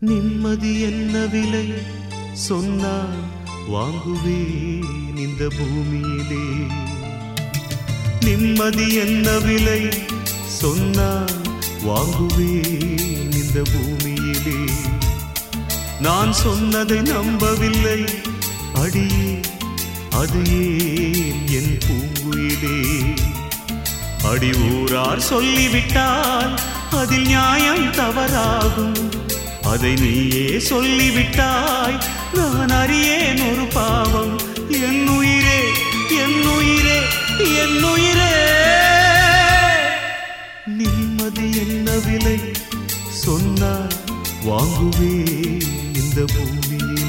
நிம்மதி என்ன விலை சொன்னால் வாங்குவேன் இந்த பூமியிலே. நிம்மதி என்ன விலை சொன்னால் வாங்குவேன் இந்த பூமியிலே. நான் சொன்னதை நம்பவில்லை அடியே, அது ஏன் என் பூங்குயிலே. அடி ஊரார் சொல்லிவிட்டால் அதில் நியாயம் தவறாகும். அதை நீயே சொல்லிவிட்டாய், நான் அறியேன் ஒரு பாவம். என் உயிரே, என் உயிரே, என் உயிரே. நிம்மதி என்ன விலை சொன்னால் வாங்குவேன் இந்த பூமியிலே.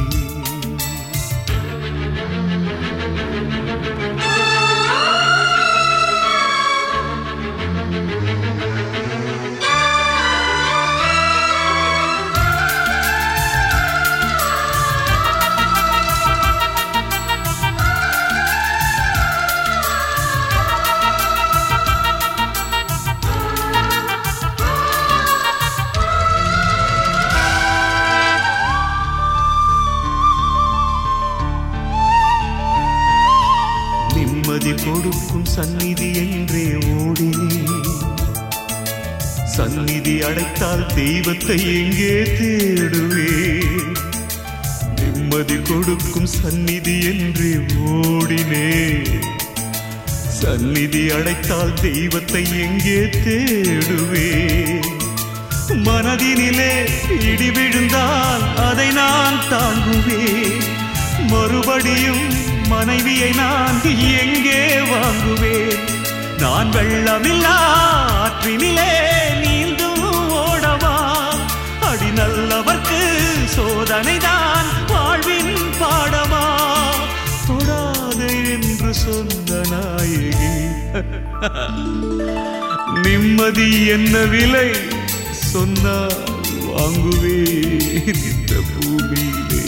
நிம்மதி கொடுக்கும் சந்நிதி என்றே ஓடினே. சந்நிதி அடைத்தால் தெய்வத்தை எங்கே தேடுவே. நிம்மதி கொடுக்கும் சந்நிதி என்றே ஓடினே. சந்நிதி அடைத்தால் தெய்வத்தை எங்கே தேடுவே. மனதினிலே இடி விழுந்தால் அதை நான் தாங்குவேன். மறுபடியும் மனைவியை நான் எங்கே வாங்குவேன். நான் வெள்ளமில்லா ஆற்றினிலே நீந்தும் ஓடவா. அடி நல்லவர்க்கு சோதனைதான் வாழ்வின் பாடமா. தொடாதே என்று சொன்ன நாயகி. நிம்மதி என்ன விலை சொன்னால் வாங்குவேன் இந்த பூமியிலே.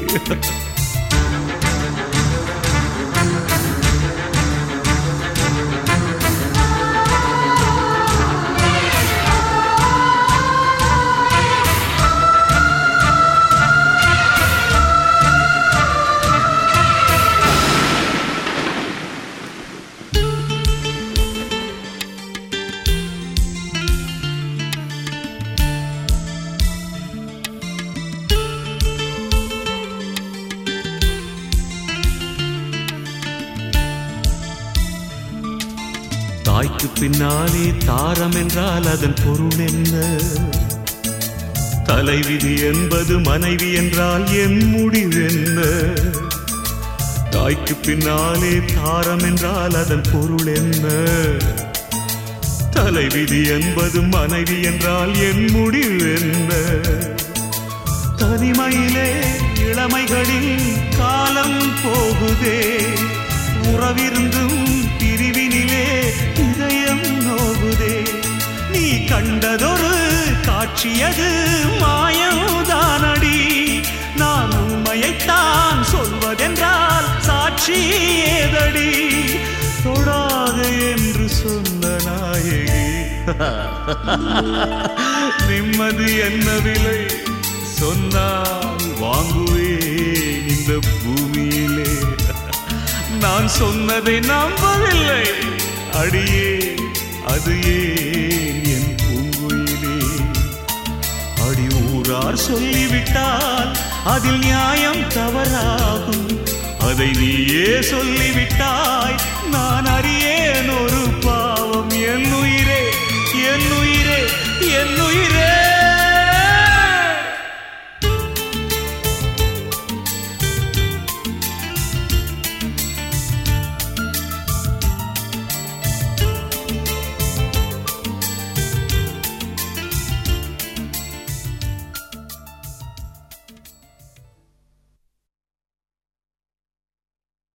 தாய்க்கு பின்னாலே தாரம் என்றால் அதன் பொருள் என்ன? தலைவிதி என்பது மனைவி என்றால் என் முடிவென்ன? தாய்க்கு பின்னாலே தாரம் என்றால் அதன் பொருள் என்ன? தலைவிதி என்பது மனைவி என்றால் என் முடிவென்ன? தனிமையிலே இளமைகளில் காலம் போகுதே. உறவிருந்தும் பிரிவினிலே இதயம் நோகுதே. நீ கண்டதொரு காட்சியது மாயம்தானடி. நான் உண்மையைத்தான் சொல்வதென்றால் சாட்சி ஏதடி. தொடாதே என்று சொன்ன நாயகி. நிம்மதி என்ன விலை சொன்னால் வாங்குவேன் இந்த பூமியிலே. நான் சொன்னதை நம்பவில்லை அடியே, அது ஏன் என் பூங்குயிலே. அடி ஊரார் சொல்லிவிட்டால் அதில் நியாயம் தவறாகும். அதை நீயே சொல்லிவிட்டாய், நான் அறியேன் ஒரு